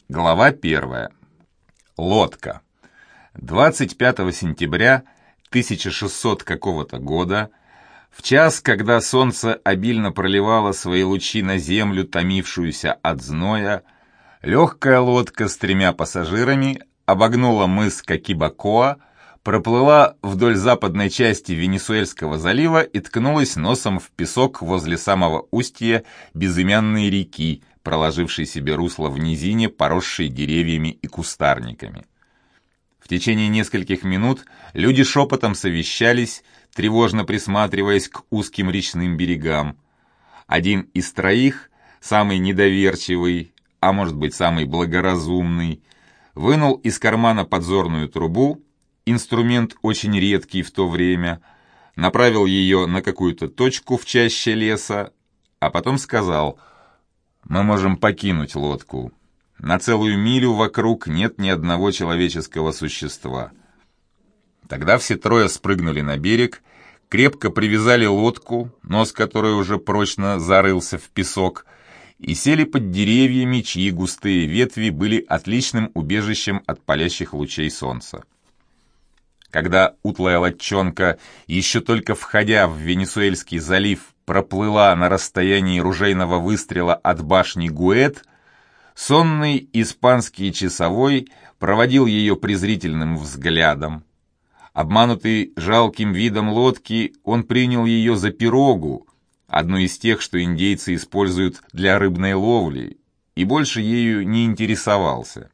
Глава 1. Лодка. 25 сентября 1600 какого-то года, в час, когда солнце обильно проливало свои лучи на землю, томившуюся от зноя, легкая лодка с 3 пассажирами обогнула мыс Кокибакоа, проплыла вдоль западной части Венесуэльского залива и ткнулась носом в песок возле самого устья безымянной реки, проложившей себе русло в низине, поросшей деревьями и кустарниками. В течение нескольких минут люди шепотом совещались, тревожно присматриваясь к узким речным берегам. Один из троих, самый недоверчивый, а может быть самый благоразумный, вынул из кармана подзорную трубу, инструмент очень редкий в то время, направил ее на какую-то точку в чаще леса, а потом сказал: «Мы можем покинуть лодку. На целую милю вокруг нет ни одного человеческого существа». Тогда все трое спрыгнули на берег, крепко привязали лодку, нос которой уже прочно зарылся в песок, и сели под деревьями, чьи густые ветви были отличным убежищем от палящих лучей солнца. Когда утлая лодчонка, еще только входя в Венесуэльский залив, проплыла на расстоянии ружейного выстрела от башни Гуэт, сонный испанский часовой проводил ее презрительным взглядом. Обманутый жалким видом лодки, он принял ее за пирогу, одну из тех, что индейцы используют для рыбной ловли, и больше ею не интересовался.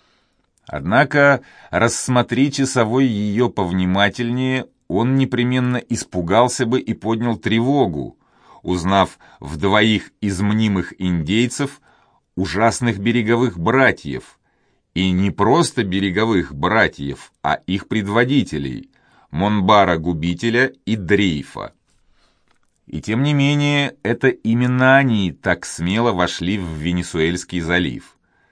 Однако, рассмотри часовой ее повнимательнее, он непременно испугался бы и поднял тревогу, узнав в 2 из мнимых индейцев ужасных береговых братьев, и не просто береговых братьев, а их предводителей, Монбара-губителя и Дрейфа. И тем не менее, это именно они так смело вошли в Венесуэльский залив.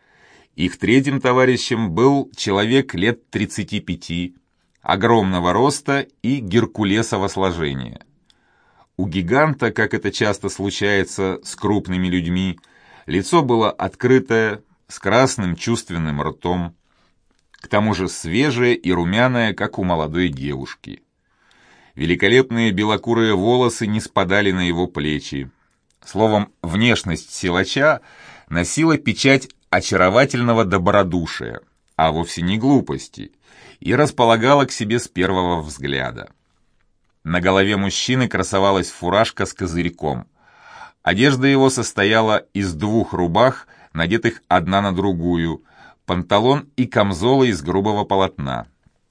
Их третьим товарищем был человек лет 35, огромного роста и геркулесового сложения. У гиганта, как это часто случается с крупными людьми, лицо было открытое, с красным чувственным ртом, к тому же свежее и румяное, как у молодой девушки. Великолепные белокурые волосы не спадали на его плечи. Словом, внешность силача носила печать очаровательного добродушия, а вовсе не глупости, и располагала к себе с первого взгляда. На голове мужчины красовалась фуражка с козырьком. Одежда его состояла из 2 рубах, надетых одна на другую, панталон и камзола из грубого полотна.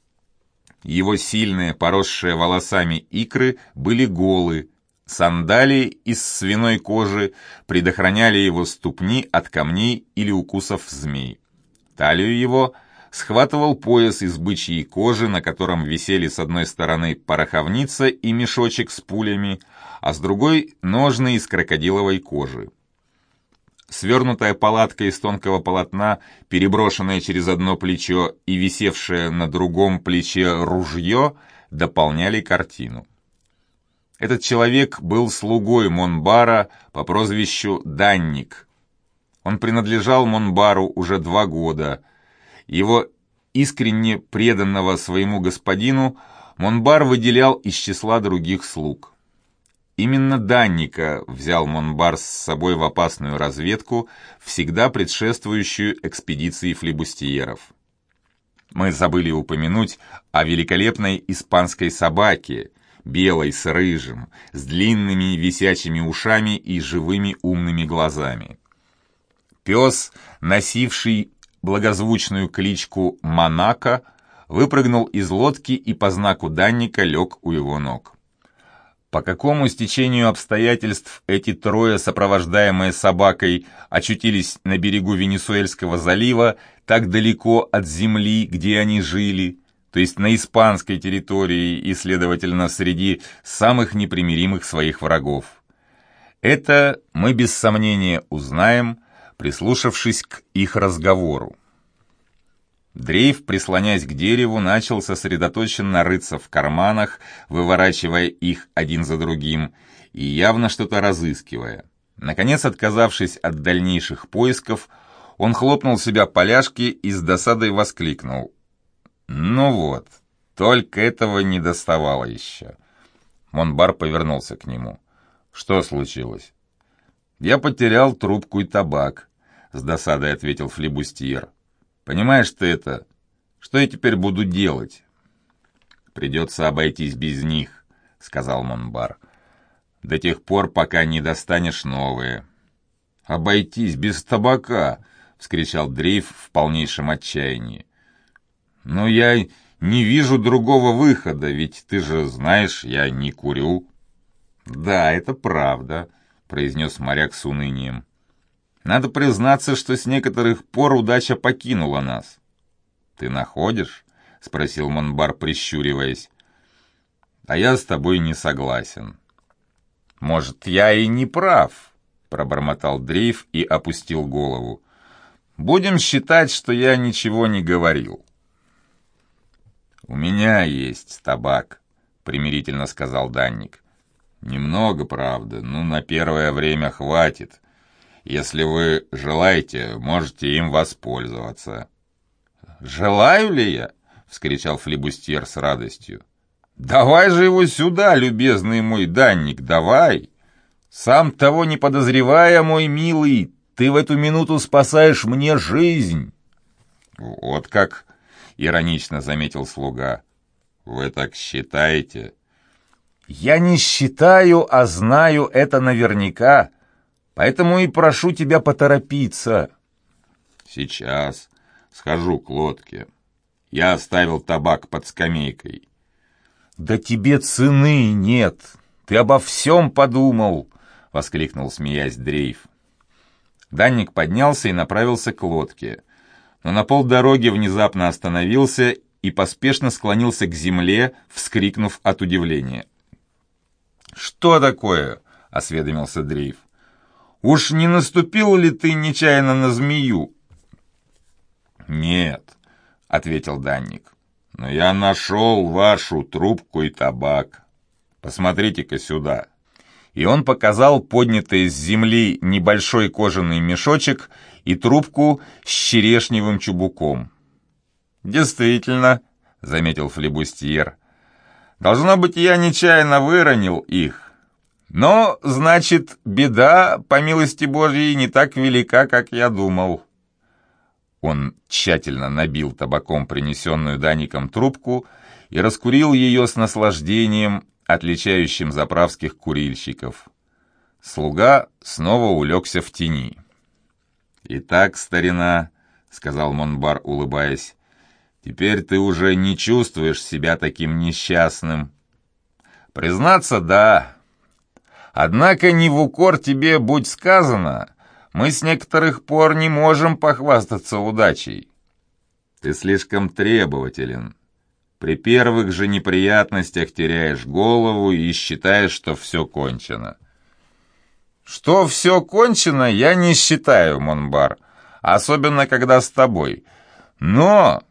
Его сильные, поросшие волосами икры были голы, сандалии из свиной кожи предохраняли его ступни от камней или укусов змей. Талию его схватывал пояс из бычьей кожи, на котором висели с одной стороны пороховница и мешочек с пулями, а с другой — ножны из крокодиловой кожи. Свернутая палатка из тонкого полотна, переброшенная через одно плечо и висевшее на другом плече ружье, дополняли картину. Этот человек был слугой Монбара по прозвищу Данник. Он принадлежал Монбару уже 2 года. Его искренне преданного своему господину Монбар выделял из числа других слуг. Именно Данника взял Монбар с собой в опасную разведку, всегда предшествующую экспедиции флибустьеров. Мы забыли упомянуть о великолепной испанской собаке, белой с рыжим, с длинными висячими ушами и живыми умными глазами. Пес, носивший благозвучную кличку Монако, выпрыгнул из лодки и по знаку Данника лег у его ног. По какому стечению обстоятельств эти трое, сопровождаемые собакой, очутились на берегу Венесуэльского залива, так далеко от земли, где они жили, то есть на испанской территории и, следовательно, среди самых непримиримых своих врагов? Это мы без сомнения узнаем, прислушавшись к их разговору. Дрейф, прислонясь к дереву, начал сосредоточенно рыться в карманах, выворачивая их один за другим, и явно что-то разыскивая. Наконец, отказавшись от дальнейших поисков, Он хлопнул себя по ляжке и с досадой воскликнул. «Ну вот, только этого не доставало еще». Монбар повернулся к нему. «Что случилось?» «Я потерял трубку и табак», — с досадой ответил флибустьер. «Понимаешь ты это? Что я теперь буду делать?» «Придется обойтись без них», — сказал Монбар. «До тех пор, пока не достанешь новые». «Обойтись без табака!» — вскричал Дрейф в полнейшем отчаянии. «Но я не вижу другого выхода, ведь ты же знаешь, я не курю». «Да, это правда», — произнес моряк с унынием. «Надо признаться, что с некоторых пор удача покинула нас». «Ты находишь?» — спросил Монбар, прищуриваясь. «А я с тобой не согласен». «Может, я и не прав», — пробормотал Дрейф и опустил голову. «Будем считать, что я ничего не говорил». «У меня есть табак», — примирительно сказал Данник. «Немного, правда, но на первое время хватит. Если вы желаете, можете им воспользоваться». «Желаю ли я?» — вскричал флибустьер с радостью. «Давай же его сюда, любезный мой Данник, давай! Сам того не подозревая, мой милый, ты в эту минуту спасаешь мне жизнь!» «Вот как!» — иронично заметил слуга. «Вы так считаете?» «Я не считаю, а знаю это наверняка, поэтому и прошу тебя поторопиться». «Сейчас схожу к лодке. Я оставил табак под скамейкой». «Да тебе цены нет! Ты обо всем подумал!» — воскликнул, смеясь, Дрейф. Данник поднялся и направился к лодке, но на полдороги внезапно остановился и поспешно склонился к земле, вскрикнув от удивления. «Что такое?» — осведомился Дрейф. «Уж не наступил ли ты нечаянно на змею?» «Нет», — ответил Данник, — «но я нашел вашу трубку и табак. Посмотрите-ка сюда». И он показал поднятый с земли небольшой кожаный мешочек и трубку с черешневым чубуком. «Действительно», — заметил флибустьер, — «должно быть, я нечаянно выронил их. Но, значит, беда, по милости Божьей, не так велика, как я думал». Он тщательно набил табаком принесенную Данником трубку и раскурил ее с наслаждением, отличающим заправских курильщиков. Слуга снова улегся в тени. «Итак, старина», — сказал Монбар, улыбаясь, — «теперь ты уже не чувствуешь себя таким несчастным». «Признаться, да. Однако не в укор тебе будь сказано, мы с некоторых пор не можем похвастаться удачей». «Ты слишком требователен. При первых же неприятностях теряешь голову и считаешь, что все кончено». «Что все кончено, я не считаю, Монбар, особенно когда с тобой. Но...»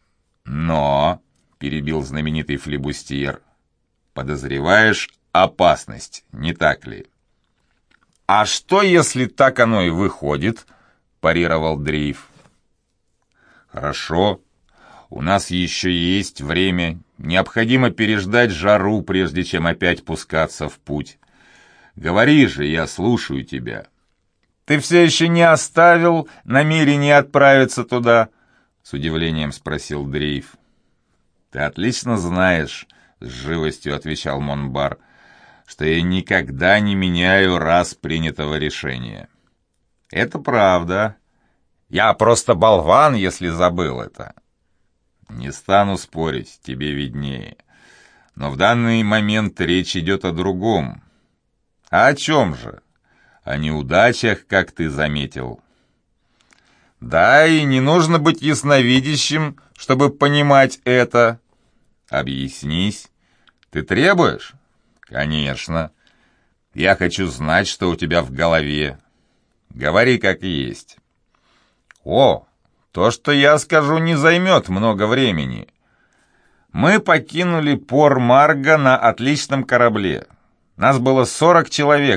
— перебил знаменитый флибустьер, — «подозреваешь опасность, не так ли?» «А что, если так оно и выходит?» — парировал Дрейф. «Хорошо. У нас еще есть время. Необходимо переждать жару, прежде чем опять пускаться в путь. Говори же, я слушаю тебя». «Ты все еще не оставил намерение отправиться туда?» — с удивлением спросил Дрейф. «Ты отлично знаешь», — с живостью отвечал Монбар, — «что я никогда не меняю раз принятого решения». «Это правда. Я просто болван, если забыл это». «Не стану спорить, тебе виднее. Но в данный момент речь идет о другом». «А о чем же?» «О неудачах, как ты заметил». «Да, и не нужно быть ясновидящим, чтобы понимать это». «Объяснись. Ты требуешь?» «Конечно. Я хочу знать, что у тебя в голове. Говори как есть». «О, то, что я скажу, не займет много времени. Мы покинули Пор-Марго на отличном корабле. Нас было 40 человек,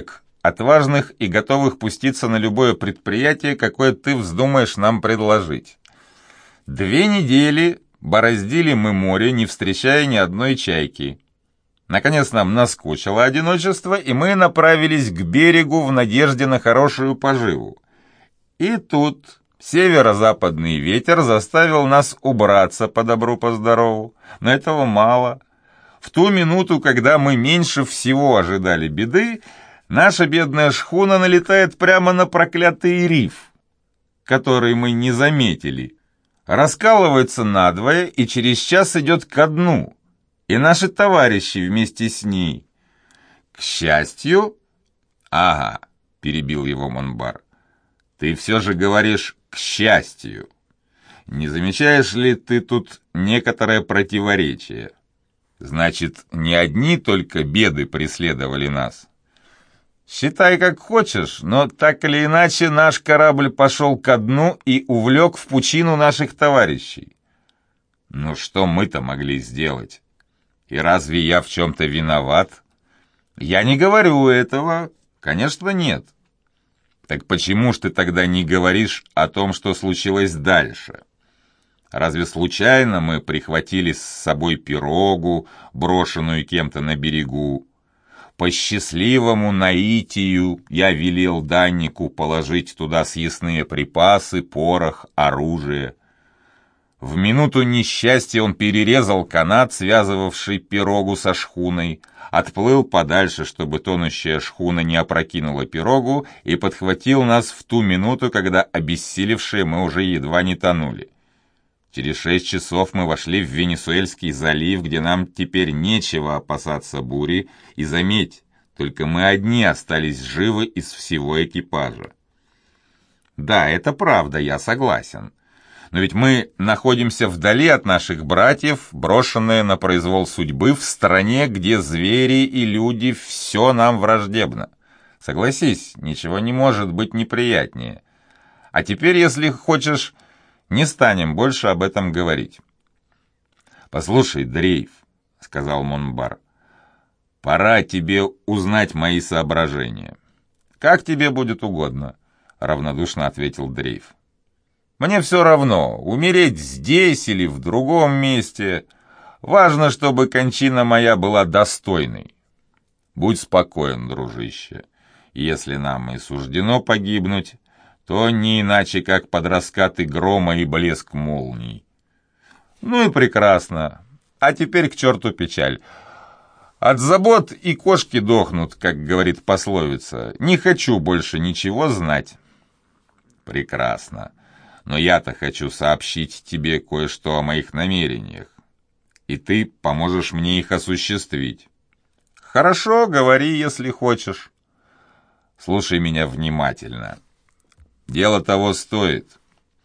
отважных и готовых пуститься на любое предприятие, какое ты вздумаешь нам предложить. 2 недели бороздили мы море, не встречая ни одной чайки. Наконец нам наскучило одиночество, и мы направились к берегу в надежде на хорошую поживу. И тут северо-западный ветер заставил нас убраться по добру, по здорову. Но этого мало. В ту минуту, когда мы меньше всего ожидали беды, наша бедная шхуна налетает прямо на проклятый риф, который мы не заметили, раскалывается надвое и через час идет ко дну. И наши товарищи вместе с ней. К счастью... Ага, перебил его Монбар. Ты все же говоришь «к счастью». Не замечаешь ли ты тут некоторое противоречие? Значит, не одни только беды преследовали нас. Считай как хочешь, но так или иначе наш корабль пошел ко дну и увлек в пучину наших товарищей. Ну что мы-то могли сделать? И разве я в чем-то виноват? Я не говорю этого. Конечно, нет. Так почему ж ты тогда не говоришь о том, что случилось дальше? Разве случайно мы прихватили с собой пирогу, брошенную кем-то на берегу? По счастливому наитию я велел даннику положить туда съестные припасы, порох, оружие. В минуту несчастья он перерезал канат, связывавший пирогу со шхуной, отплыл подальше, чтобы тонущая шхуна не опрокинула пирогу, и подхватил нас в ту минуту, когда, обессилевшие, мы уже едва не тонули. Через 6 часов мы вошли в Венесуэльский залив, где нам теперь нечего опасаться бури, и заметь, только мы одни остались живы из всего экипажа. Да, это правда, я согласен. Но ведь мы находимся вдали от наших братьев, брошенные на произвол судьбы в стране, где звери и люди все нам враждебно. Согласись, ничего не может быть неприятнее. А теперь, если хочешь, не станем больше об этом говорить. «Послушай, Дрейф», — сказал Монбар, — «пора тебе узнать мои соображения». «Как тебе будет угодно», — равнодушно ответил Дрейф. «Мне все равно, умереть здесь или в другом месте. Важно, чтобы кончина моя была достойной. Будь спокоен, дружище. Если нам и суждено погибнуть, то не иначе, как под раскаты грома и блеск молний. Ну и прекрасно. А теперь к черту печаль. От забот и кошки дохнут, как говорит пословица. Не хочу больше ничего знать». «Прекрасно. Но я-то хочу сообщить тебе кое-что о моих намерениях, и ты поможешь мне их осуществить». «Хорошо, говори, если хочешь». «Слушай меня внимательно. Дело того стоит.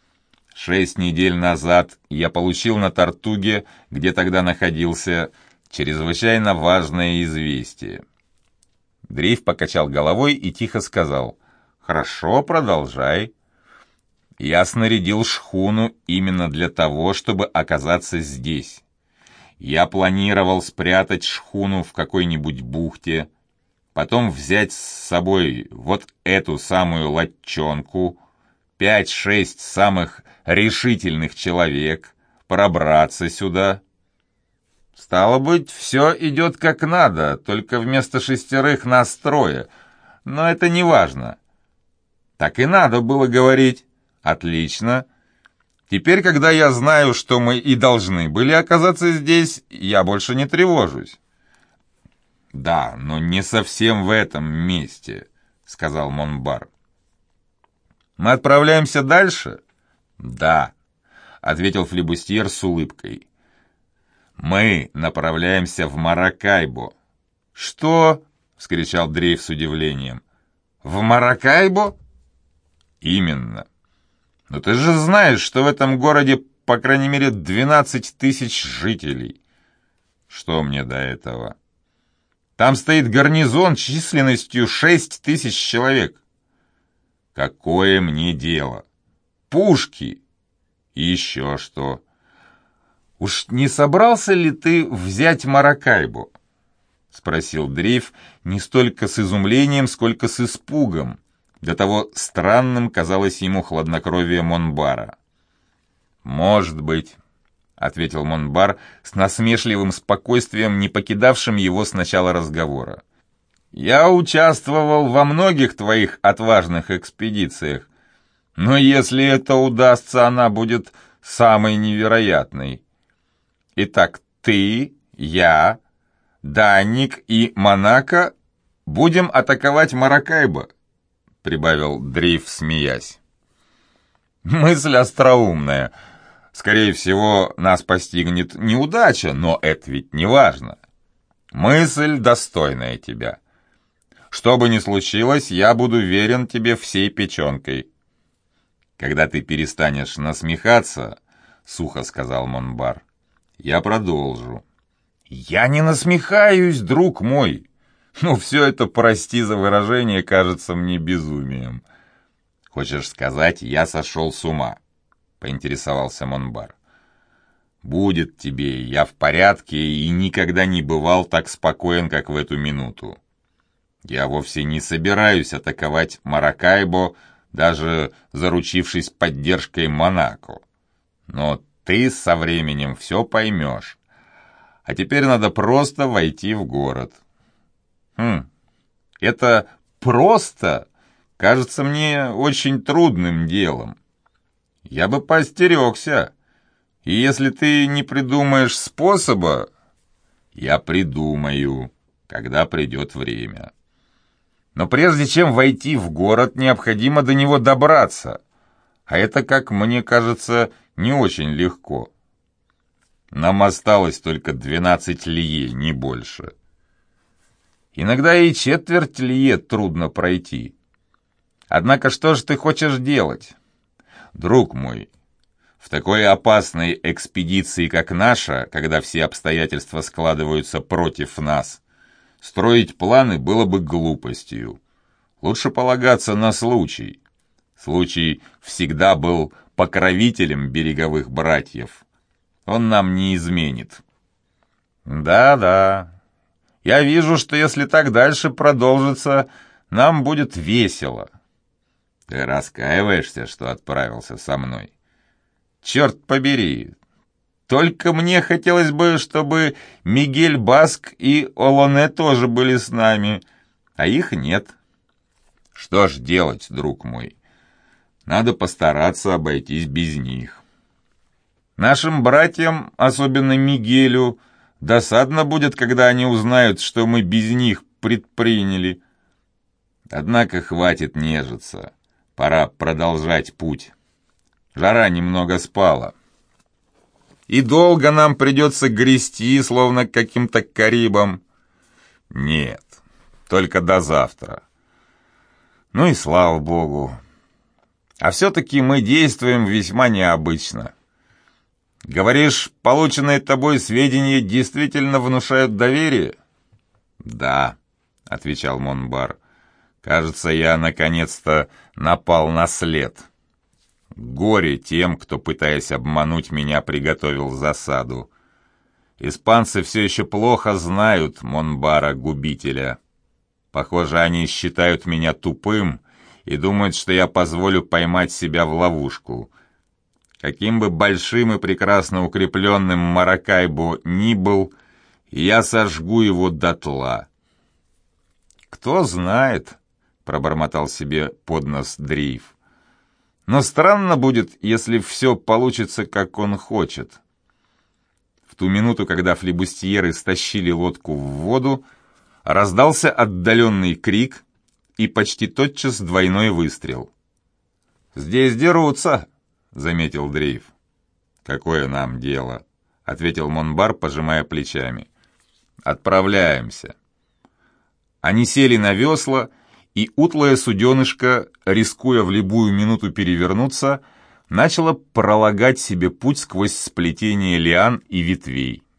6 недель назад я получил на Тартуге, где тогда находился, чрезвычайно важное известие». Дрейф покачал головой и тихо сказал: «Хорошо, продолжай». «Я снарядил шхуну именно для того, чтобы оказаться здесь. Я планировал спрятать шхуну в какой-нибудь бухте, потом взять с собой вот эту самую лодчонку, 5-6 самых решительных человек, пробраться сюда. Стало быть, все идет как надо, только вместо 6 нас 3, но это не важно. Так и надо было говорить. Отлично. Теперь, когда я знаю, что мы и должны были оказаться здесь, я больше не тревожусь». «Да, но не совсем в этом месте», — сказал Монбар. «Мы отправляемся дальше?» «Да», — ответил флибустьер с улыбкой. «Мы направляемся в Маракайбо». «Что?» — вскричал Дрейф с удивлением. «В Маракайбо?» «Именно. Но ты же знаешь, что в этом городе, по крайней мере, 12 тысяч жителей». «Что мне до этого? Там стоит гарнизон численностью 6 тысяч человек». «Какое мне дело? Пушки. И еще что. Уж не собрался ли ты взять Маракайбо?» — спросил Дрейф не столько с изумлением, сколько с испугом. До того странным казалось ему хладнокровие Монбара. «Может быть», — ответил Монбар с насмешливым спокойствием, не покидавшим его с начала разговора. «Я участвовал во многих твоих отважных экспедициях, но если это удастся, она будет самой невероятной. Итак, ты, я, Данник и Монако будем атаковать Маракайбо», — прибавил Дрейф, смеясь. «Мысль остроумная. Скорее всего, нас постигнет неудача, но это ведь не важно. Мысль достойная тебя. Что бы ни случилось, я буду верен тебе всей печенкой». «Когда ты перестанешь насмехаться, — сухо сказал Монбар, — я продолжу». «Я не насмехаюсь, друг мой. Но все это, прости за выражение, кажется мне безумием». «Хочешь сказать, я сошел с ума?» — поинтересовался Монбар. «Будет тебе, я в порядке и никогда не бывал так спокоен, как в эту минуту. Я вовсе не собираюсь атаковать Маракайбо, даже заручившись поддержкой Монако. Но ты со временем все поймешь. А теперь надо просто войти в город». Это «просто» кажется мне очень трудным делом. Я бы поостерегся. И если ты не придумаешь способа, я придумаю, когда придет время. Но прежде чем войти в город, необходимо до него добраться. А это, как мне кажется, не очень легко. Нам осталось только 12 лье, не больше. Иногда и четверть лье трудно пройти. Однако что же ты хочешь делать? Друг мой, в такой опасной экспедиции, как наша, когда все обстоятельства складываются против нас, строить планы было бы глупостью. Лучше полагаться на случай. Случай всегда был покровителем береговых братьев. Он нам не изменит. Да. Я вижу, что если так дальше продолжится, нам будет весело. Ты раскаиваешься, что отправился со мной? Черт побери! Только мне хотелось бы, чтобы Мигель Баск и Олоне тоже были с нами, а их нет. Что ж делать, друг мой? Надо постараться обойтись без них. Нашим братьям, особенно Мигелю, досадно будет, когда они узнают, что мы без них предприняли. Однако хватит нежиться. Пора продолжать путь. Жара немного спала. И долго нам придется грести, словно каким-то карибом. Нет, только до завтра. Ну и слава богу. А все-таки мы действуем весьма необычно. Говоришь, полученные тобой сведения действительно внушают доверие? Да, отвечал Монбар. Кажется, я наконец-то напал на след. Горе тем, кто, пытаясь обмануть меня, приготовил засаду. Испанцы все еще плохо знают Монбара-губителя. Похоже, они считают меня тупым и думают, что я позволю поймать себя в ловушку. Каким бы большим и прекрасно укрепленным Маракайбо ни был, я сожгу его дотла. «Кто знает», — пробормотал себе под нос Дрейф. «Но странно будет, если все получится, как он хочет». В ту минуту, когда флибустьеры стащили лодку в воду, раздался отдаленный крик и почти тотчас двойной выстрел. «Здесь дерутся», — заметил Дрейф. «Какое нам дело?» — ответил Монбар, пожимая плечами. «Отправляемся». Они сели на весла, и утлое суденышко, рискуя в любую минуту перевернуться, начало пролагать себе путь сквозь сплетение лиан и ветвей.